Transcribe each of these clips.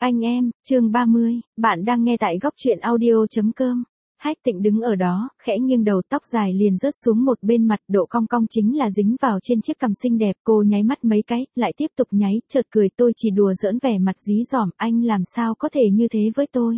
Anh em, chương 30, bạn đang nghe tại góc truyện audio.com. Hách Tịnh đứng ở đó, khẽ nghiêng đầu, tóc dài liền rớt xuống một bên mặt, độ cong cong chính là dính vào trên chiếc cằm xinh đẹp. Cô nháy mắt mấy cái, lại tiếp tục nháy, chợt cười, tôi chỉ đùa giỡn, vẻ mặt dí dỏm, anh làm sao có thể như thế với tôi.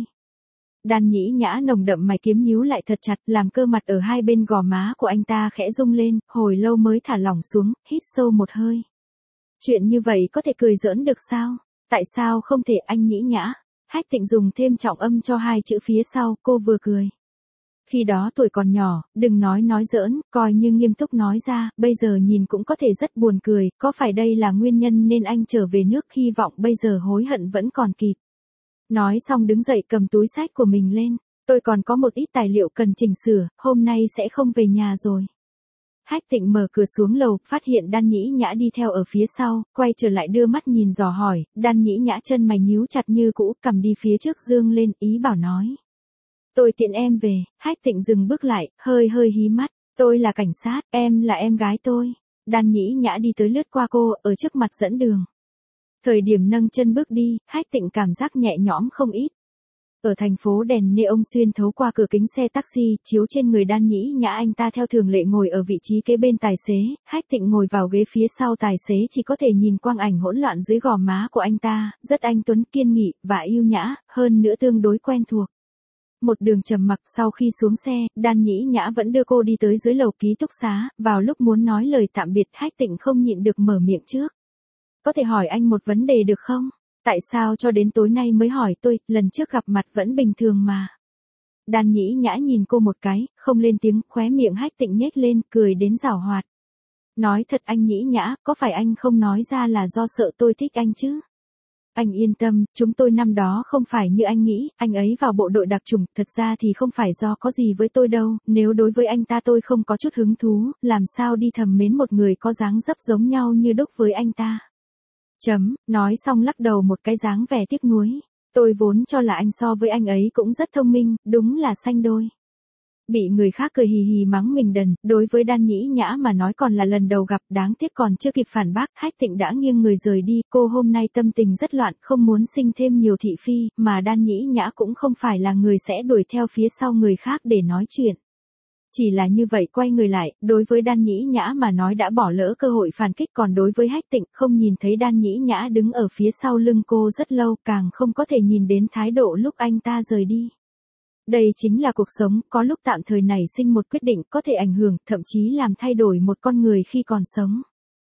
Đan Nhĩ Nhã nồng đậm mày kiếm nhíu lại thật chặt, làm cơ mặt ở hai bên gò má của anh ta khẽ rung lên, hồi lâu mới thả lỏng xuống, hít sâu một hơi. Chuyện như vậy có thể cười giỡn được sao? Tại sao không thể, anh Nhĩ Nhã? Hách Tịnh dùng thêm trọng âm cho hai chữ phía sau, cô vừa cười. Khi đó tuổi còn nhỏ, đừng nói giỡn, coi như nghiêm túc nói ra, bây giờ nhìn cũng có thể rất buồn cười, có phải đây là nguyên nhân nên anh trở về nước, hy vọng bây giờ hối hận vẫn còn kịp. Nói xong đứng dậy cầm túi xách của mình lên, tôi còn có một ít tài liệu cần chỉnh sửa, hôm nay sẽ không về nhà rồi. Hách Tịnh mở cửa xuống lầu, phát hiện Đan Nhĩ Nhã đi theo ở phía sau, quay trở lại đưa mắt nhìn dò hỏi, Đan Nhĩ Nhã chân mày nhíu chặt như cũ, cầm đi phía trước dương lên, ý bảo nói. Tôi tiện em về. Hách Tịnh dừng bước lại, hơi hí mắt, tôi là cảnh sát, em là em gái tôi. Đan Nhĩ Nhã đi tới lướt qua cô, ở trước mặt dẫn đường. Thời điểm nâng chân bước đi, Hách Tịnh cảm giác nhẹ nhõm không ít. Ở thành phố đèn neon xuyên thấu qua cửa kính xe taxi, chiếu trên người Đan Nhĩ Nhã, anh ta theo thường lệ ngồi ở vị trí kế bên tài xế, Hách Tịnh ngồi vào ghế phía sau tài xế, chỉ có thể nhìn quang ảnh hỗn loạn dưới gò má của anh ta, rất anh tuấn, kiên nghị, và yêu nhã, hơn nữa tương đối quen thuộc. Một đường trầm mặc, sau khi xuống xe, Đan Nhĩ Nhã vẫn đưa cô đi tới dưới lầu ký túc xá, vào lúc muốn nói lời tạm biệt, Hách Tịnh không nhịn được mở miệng trước. Có thể hỏi anh một vấn đề được không? Tại sao cho đến tối nay mới hỏi tôi, lần trước gặp mặt vẫn bình thường mà. Đan Nhĩ Nhã nhìn cô một cái, không lên tiếng, khóe miệng Hách Tịnh nhếch lên, cười đến giảo hoạt. Nói thật anh Nhĩ Nhã, có phải anh không nói ra là do sợ tôi thích anh chứ? Anh yên tâm, chúng tôi năm đó không phải như anh nghĩ, anh ấy vào bộ đội đặc chủng, thật ra thì không phải do có gì với tôi đâu, nếu đối với anh ta tôi không có chút hứng thú, làm sao đi thầm mến một người có dáng dấp giống nhau như đúc với anh ta. Nói xong lắc đầu một cái dáng vẻ tiếc nuối. Tôi vốn cho là anh so với anh ấy cũng rất thông minh, đúng là sanh đôi. Bị người khác cười hì hì mắng mình đần, đối với Đan Nhĩ Nhã mà nói còn là lần đầu gặp, đáng tiếc còn chưa kịp phản bác, Hách Tịnh đã nghiêng người rời đi, cô hôm nay tâm tình rất loạn, không muốn sinh thêm nhiều thị phi, mà Đan Nhĩ Nhã cũng không phải là người sẽ đuổi theo phía sau người khác để nói chuyện. Chỉ là như vậy quay người lại, đối với Đan Nhĩ Nhã mà nói đã bỏ lỡ cơ hội phản kích, còn đối với Hách Tịnh không nhìn thấy Đan Nhĩ Nhã đứng ở phía sau lưng cô rất lâu, càng không có thể nhìn đến thái độ lúc anh ta rời đi. Đây chính là cuộc sống, có lúc tạm thời nảy sinh một quyết định có thể ảnh hưởng, thậm chí làm thay đổi một con người khi còn sống.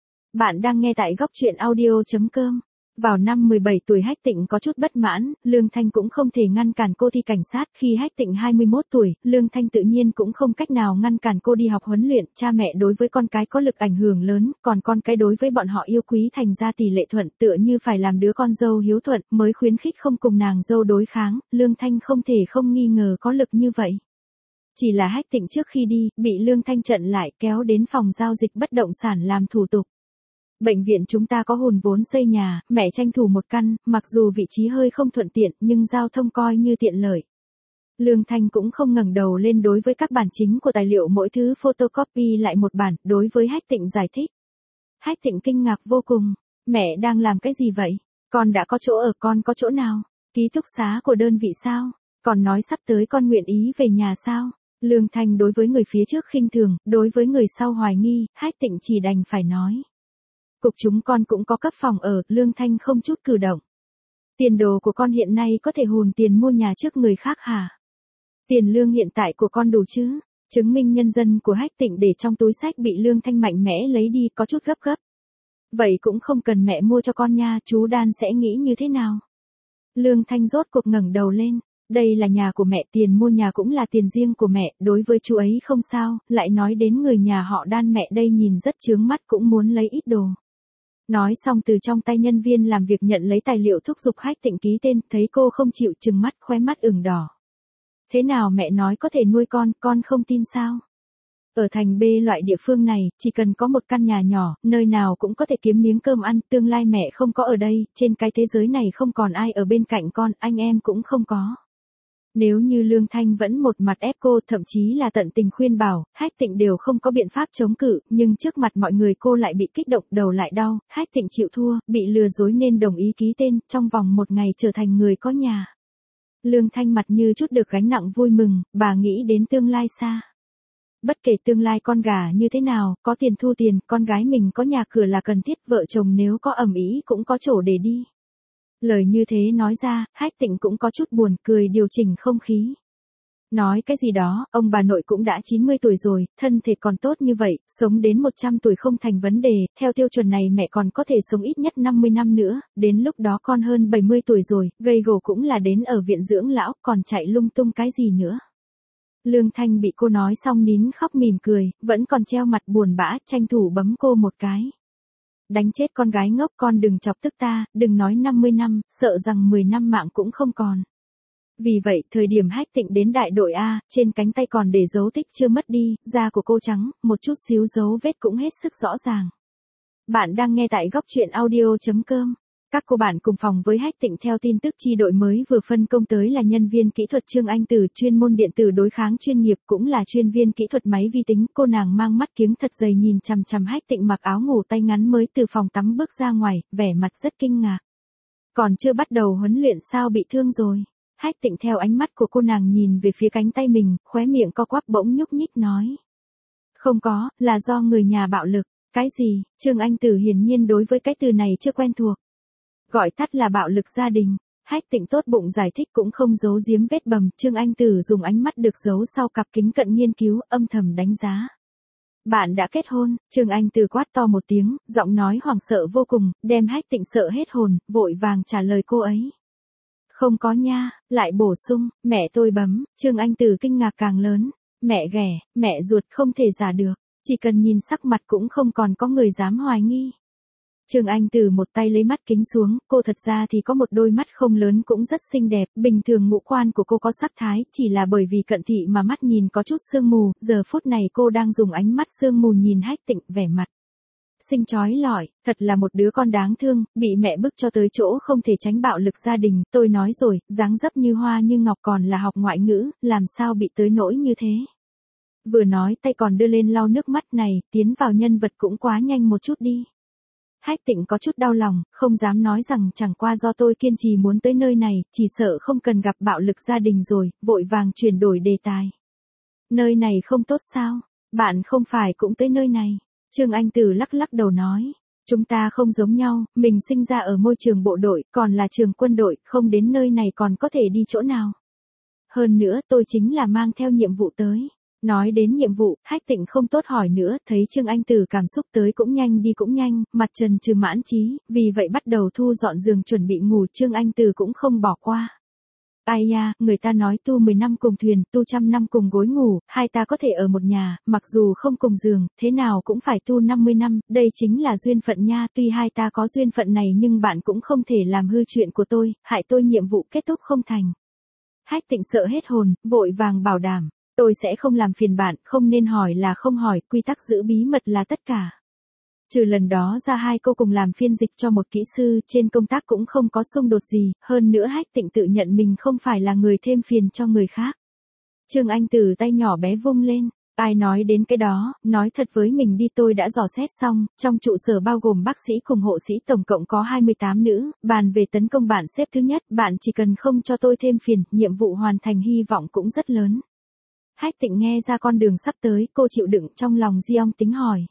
Bạn đang nghe tại góc truyện audio.com. Vào năm 17 tuổi Hách Tịnh có chút bất mãn, Lương Thanh cũng không thể ngăn cản cô thi cảnh sát, khi Hách Tịnh 21 tuổi, Lương Thanh tự nhiên cũng không cách nào ngăn cản cô đi học huấn luyện, cha mẹ đối với con cái có lực ảnh hưởng lớn, còn con cái đối với bọn họ yêu quý, thành ra tỷ lệ thuận, tựa như phải làm đứa con dâu hiếu thuận, mới khuyến khích không cùng nàng dâu đối kháng, Lương Thanh không thể không nghi ngờ có lực như vậy. Chỉ là Hách Tịnh trước khi đi, bị Lương Thanh chặn lại, kéo đến phòng giao dịch bất động sản làm thủ tục. Bệnh viện chúng ta có hùn vốn xây nhà, mẹ tranh thủ một căn, mặc dù vị trí hơi không thuận tiện, nhưng giao thông coi như tiện lợi. Lương Thanh cũng không ngẩng đầu lên, đối với các bản chính của tài liệu mỗi thứ photocopy lại một bản, đối với Hách Tịnh giải thích. Hách Tịnh kinh ngạc vô cùng, mẹ đang làm cái gì vậy? Con đã có chỗ ở, con có chỗ nào? Ký túc xá của đơn vị sao? Còn nói sắp tới con nguyện ý về nhà sao? Lương Thanh đối với người phía trước khinh thường, đối với người sau hoài nghi, Hách Tịnh chỉ đành phải nói. Cục chúng con cũng có cấp phòng ở, Lương Thanh không chút cử động. Tiền đồ của con hiện nay có thể hùn tiền mua nhà trước người khác hả? Tiền lương hiện tại của con đủ chứ? Chứng minh nhân dân của Hách Tịnh để trong túi xách bị Lương Thanh mạnh mẽ lấy đi, có chút gấp. Vậy cũng không cần mẹ mua cho con nha, chú Đan sẽ nghĩ như thế nào? Lương Thanh rốt cuộc ngẩng đầu lên. Đây là nhà của mẹ, tiền mua nhà cũng là tiền riêng của mẹ, đối với chú ấy không sao, lại nói đến người nhà họ Đan, mẹ đây nhìn rất chướng mắt, cũng muốn lấy ít đồ. Nói xong từ trong tay nhân viên làm việc nhận lấy tài liệu, thúc giục Hách Tịnh ký tên, thấy cô không chịu, trừng mắt, khóe mắt ửng đỏ. Thế nào mẹ nói có thể nuôi con không tin sao? Ở thành B loại địa phương này, chỉ cần có một căn nhà nhỏ, nơi nào cũng có thể kiếm miếng cơm ăn, tương lai mẹ không có ở đây, trên cái thế giới này không còn ai ở bên cạnh con, anh em cũng không có. Nếu như Lương Thanh vẫn một mặt ép cô, thậm chí là tận tình khuyên bảo, Hách Tịnh đều không có biện pháp chống cự, nhưng trước mặt mọi người cô lại bị kích động, đầu lại đau, Hách Tịnh chịu thua, bị lừa dối nên đồng ý ký tên, trong vòng một ngày trở thành người có nhà. Lương Thanh mặt như chút được gánh nặng vui mừng, bà nghĩ đến tương lai xa. Bất kể tương lai con gà như thế nào, có tiền thu tiền, con gái mình có nhà cửa là cần thiết, vợ chồng nếu có ầm ĩ cũng có chỗ để đi. Lời như thế nói ra, Hách Tịnh cũng có chút buồn, cười điều chỉnh không khí. Nói cái gì đó, ông bà nội cũng đã 90 tuổi rồi, thân thể còn tốt như vậy, sống đến 100 tuổi không thành vấn đề, theo tiêu chuẩn này mẹ còn có thể sống ít nhất 50 năm nữa, đến lúc đó con hơn 70 tuổi rồi, gầy gò cũng là đến ở viện dưỡng lão, còn chạy lung tung cái gì nữa. Lương Thanh bị cô nói xong nín khóc mỉm cười, vẫn còn treo mặt buồn bã, tranh thủ bấm cô một cái. Đánh chết con gái ngốc, con đừng chọc tức ta, đừng nói 50 năm, sợ rằng 10 năm mạng cũng không còn. Vì vậy, thời điểm Hách Tịnh đến đại đội A, trên cánh tay còn để dấu tích chưa mất đi, da của cô trắng, một chút xíu dấu vết cũng hết sức rõ ràng. Bạn đang nghe tại góc truyện audio.com. Các cô bạn cùng phòng với Hách Tịnh theo tin tức chi đội mới vừa phân công tới là nhân viên kỹ thuật Trương Anh Tử, chuyên môn điện tử đối kháng chuyên nghiệp, cũng là chuyên viên kỹ thuật máy vi tính. Cô nàng mang mắt kiếng thật dày nhìn chằm chằm Hách Tịnh mặc áo ngủ tay ngắn mới từ phòng tắm bước ra ngoài, vẻ mặt rất kinh ngạc. Còn chưa bắt đầu huấn luyện sao bị thương rồi? Hách Tịnh theo ánh mắt của cô nàng nhìn về phía cánh tay mình, khóe miệng co quắp bỗng nhúc nhích nói. Không có, là do người nhà bạo lực. Cái gì? Trương Anh Tử hiển nhiên đối với cái từ này chưa quen thuộc. Gọi tắt là bạo lực gia đình. Hách Tịnh tốt bụng giải thích cũng không giấu giếm vết bầm, Trương Anh Tử dùng ánh mắt được giấu sau cặp kính cận nghiên cứu, âm thầm đánh giá. Bạn đã kết hôn? Trương Anh Tử quát to một tiếng, giọng nói hoảng sợ vô cùng, đem Hách Tịnh sợ hết hồn, vội vàng trả lời cô ấy. Không có nha, lại bổ sung, mẹ tôi bấm, Trương Anh Tử kinh ngạc càng lớn. Mẹ ghẻ, mẹ ruột không thể giả được, chỉ cần nhìn sắc mặt cũng không còn có người dám hoài nghi. Trương Anh Tử một tay lấy mắt kính xuống, cô thật ra thì có một đôi mắt không lớn cũng rất xinh đẹp, bình thường ngũ quan của cô có sắc thái, chỉ là bởi vì cận thị mà mắt nhìn có chút sương mù, giờ phút này cô đang dùng ánh mắt sương mù nhìn Hách Tịnh, vẻ mặt xinh chói lọi, thật là một đứa con đáng thương, bị mẹ bức cho tới chỗ không thể tránh bạo lực gia đình, tôi nói rồi, dáng dấp như hoa như ngọc còn là học ngoại ngữ, làm sao bị tới nỗi như thế. Vừa nói tay còn đưa lên lau nước mắt này, tiến vào nhân vật cũng quá nhanh một chút đi. Hách Tịnh có chút đau lòng, không dám nói rằng chẳng qua do tôi kiên trì muốn tới nơi này, chỉ sợ không cần gặp bạo lực gia đình rồi, vội vàng chuyển đổi đề tài. Nơi này không tốt sao? Bạn không phải cũng tới nơi này? Trương Anh Tử lắc lắc đầu nói. Chúng ta không giống nhau, mình sinh ra ở môi trường bộ đội, còn là trường quân đội, không đến nơi này còn có thể đi chỗ nào. Hơn nữa tôi chính là mang theo nhiệm vụ tới. Nói đến nhiệm vụ, Hách Tịnh không tốt hỏi nữa, thấy Trương Anh Tử cảm xúc tới cũng nhanh đi cũng nhanh, mặt trần trừ mãn chí, vì vậy bắt đầu thu dọn giường chuẩn bị ngủ, Trương Anh Tử cũng không bỏ qua. Ai ya, người ta nói tu 10 năm cùng thuyền, tu 100 năm cùng gối ngủ, hai ta có thể ở một nhà, mặc dù không cùng giường, thế nào cũng phải tu 50 năm, đây chính là duyên phận nha, tuy hai ta có duyên phận này nhưng bạn cũng không thể làm hư chuyện của tôi, hại tôi nhiệm vụ kết thúc không thành. Hách Tịnh sợ hết hồn, vội vàng bảo đảm. Tôi sẽ không làm phiền bạn, không nên hỏi là không hỏi, quy tắc giữ bí mật là tất cả. Trừ lần đó ra hai cô cùng làm phiên dịch cho một kỹ sư, trên công tác cũng không có xung đột gì, hơn nữa Hách Tịnh tự nhận mình không phải là người thêm phiền cho người khác. Trương Anh Tử tay nhỏ bé vung lên, ai nói đến cái đó, nói thật với mình đi, tôi đã dò xét xong, trong trụ sở bao gồm bác sĩ cùng hộ sĩ tổng cộng có 28 nữ, bàn về tấn công bạn xếp thứ nhất, bạn chỉ cần không cho tôi thêm phiền, nhiệm vụ hoàn thành hy vọng cũng rất lớn. Hách Tịnh nghe ra con đường sắp tới, cô chịu đựng trong lòng di ong tính hỏi.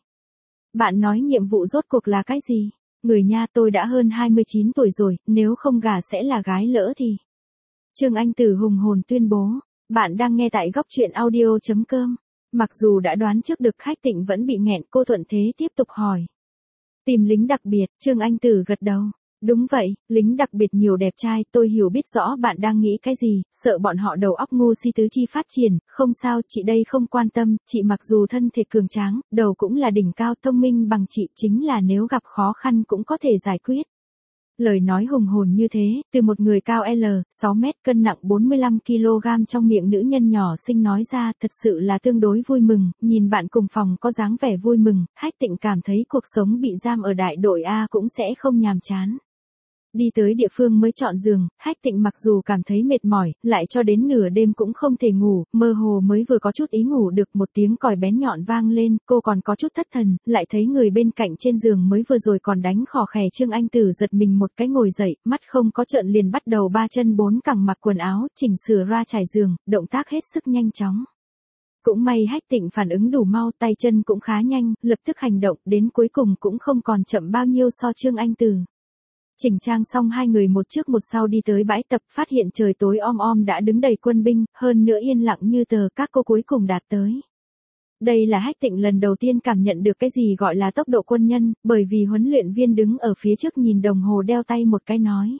Bạn nói nhiệm vụ rốt cuộc là cái gì? Người nha, tôi đã hơn 29 tuổi rồi, nếu không gả sẽ là gái lỡ thì. Trương Anh Tử hùng hồn tuyên bố. Bạn đang nghe tại góc truyện audio.com. Mặc dù đã đoán trước được Hách Tịnh vẫn bị nghẹn, cô thuận thế tiếp tục hỏi. Tìm lính đặc biệt, Trương Anh Tử gật đầu. Đúng vậy, lính đặc biệt nhiều đẹp trai, tôi hiểu biết rõ bạn đang nghĩ cái gì, sợ bọn họ đầu óc ngu si tứ chi phát triển, không sao, chị đây không quan tâm, chị mặc dù thân thể cường tráng, đầu cũng là đỉnh cao, thông minh bằng chị, chính là nếu gặp khó khăn cũng có thể giải quyết. Lời nói hùng hồn như thế, từ một người cao L, 6 mét cân nặng 45 kg trong miệng nữ nhân nhỏ xinh nói ra, thật sự là tương đối vui mừng, nhìn bạn cùng phòng có dáng vẻ vui mừng, Hách Tịnh cảm thấy cuộc sống bị giam ở đại đội A cũng sẽ không nhàm chán. Đi tới địa phương mới chọn giường, Hách Tịnh mặc dù cảm thấy mệt mỏi, lại cho đến nửa đêm cũng không thể ngủ, mơ hồ mới vừa có chút ý ngủ được, một tiếng còi bén nhọn vang lên, cô còn có chút thất thần, lại thấy người bên cạnh trên giường mới vừa rồi còn đánh khò khè Trương Anh Tử giật mình một cái ngồi dậy, mắt không có trợn liền bắt đầu ba chân bốn cẳng mặc quần áo, chỉnh sửa ra trải giường, động tác hết sức nhanh chóng. Cũng may Hách Tịnh phản ứng đủ mau, tay chân cũng khá nhanh, lập tức hành động, đến cuối cùng cũng không còn chậm bao nhiêu so Trương Anh Tử. Chỉnh trang xong hai người một trước một sau đi tới bãi tập, phát hiện trời tối om om đã đứng đầy quân binh, hơn nữa yên lặng như tờ, các cô cuối cùng đạt tới. Đây là Hách Tịnh lần đầu tiên cảm nhận được cái gì gọi là tốc độ quân nhân, bởi vì huấn luyện viên đứng ở phía trước nhìn đồng hồ đeo tay một cái nói.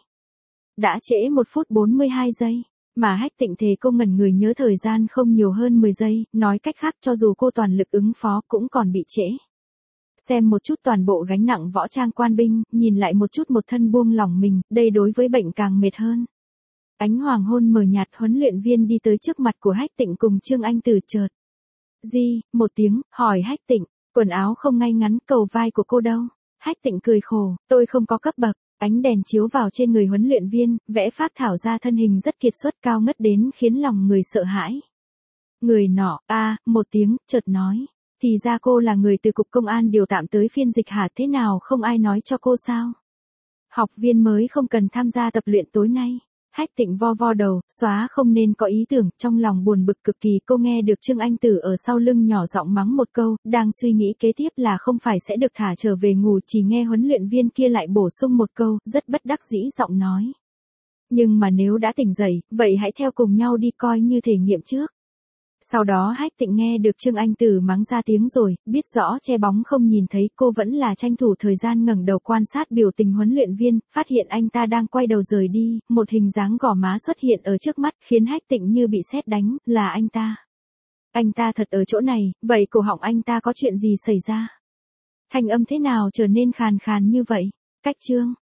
Đã trễ 1 phút 42 giây, mà Hách Tịnh thề cô ngẩn người nhớ thời gian không nhiều hơn 10 giây, nói cách khác cho dù cô toàn lực ứng phó cũng còn bị trễ. Xem một chút toàn bộ gánh nặng võ trang quan binh, nhìn lại một chút một thân buông lỏng mình, đây đối với bệnh càng mệt hơn. Ánh hoàng hôn mờ nhạt, huấn luyện viên đi tới trước mặt của Hách Tịnh cùng Trương Anh Tử chợt. Gì, một tiếng, hỏi Hách Tịnh, quần áo không ngay ngắn, cầu vai của cô đâu? Hách Tịnh cười khổ, tôi không có cấp bậc. Ánh đèn chiếu vào trên người huấn luyện viên, vẽ phác thảo ra thân hình rất kiệt xuất cao ngất đến khiến lòng người sợ hãi. Người nọ, một tiếng, chợt nói. Thì ra cô là người từ cục công an điều tạm tới phiên dịch hả, thế nào không ai nói cho cô sao? Học viên mới không cần tham gia tập luyện tối nay. Hách Tịnh vo vo đầu, xóa không nên có ý tưởng, trong lòng buồn bực cực kỳ. Cô nghe được Trương Anh Tử ở sau lưng nhỏ giọng mắng một câu, đang suy nghĩ kế tiếp là không phải sẽ được thả trở về ngủ, chỉ nghe huấn luyện viên kia lại bổ sung một câu, rất bất đắc dĩ giọng nói. Nhưng mà nếu đã tỉnh dậy, vậy hãy theo cùng nhau đi coi như thể nghiệm trước. Sau đó Hách Tịnh nghe được Trương Anh Tử mắng ra tiếng rồi, biết rõ che bóng không nhìn thấy, cô vẫn là tranh thủ thời gian ngẩng đầu quan sát biểu tình huấn luyện viên, phát hiện anh ta đang quay đầu rời đi, một hình dáng gò má xuất hiện ở trước mắt, khiến Hách Tịnh như bị sét đánh, là anh ta. Anh ta thật ở chỗ này, vậy cổ họng anh ta có chuyện gì xảy ra? Thanh âm thế nào trở nên khàn khàn như vậy? Cách Trương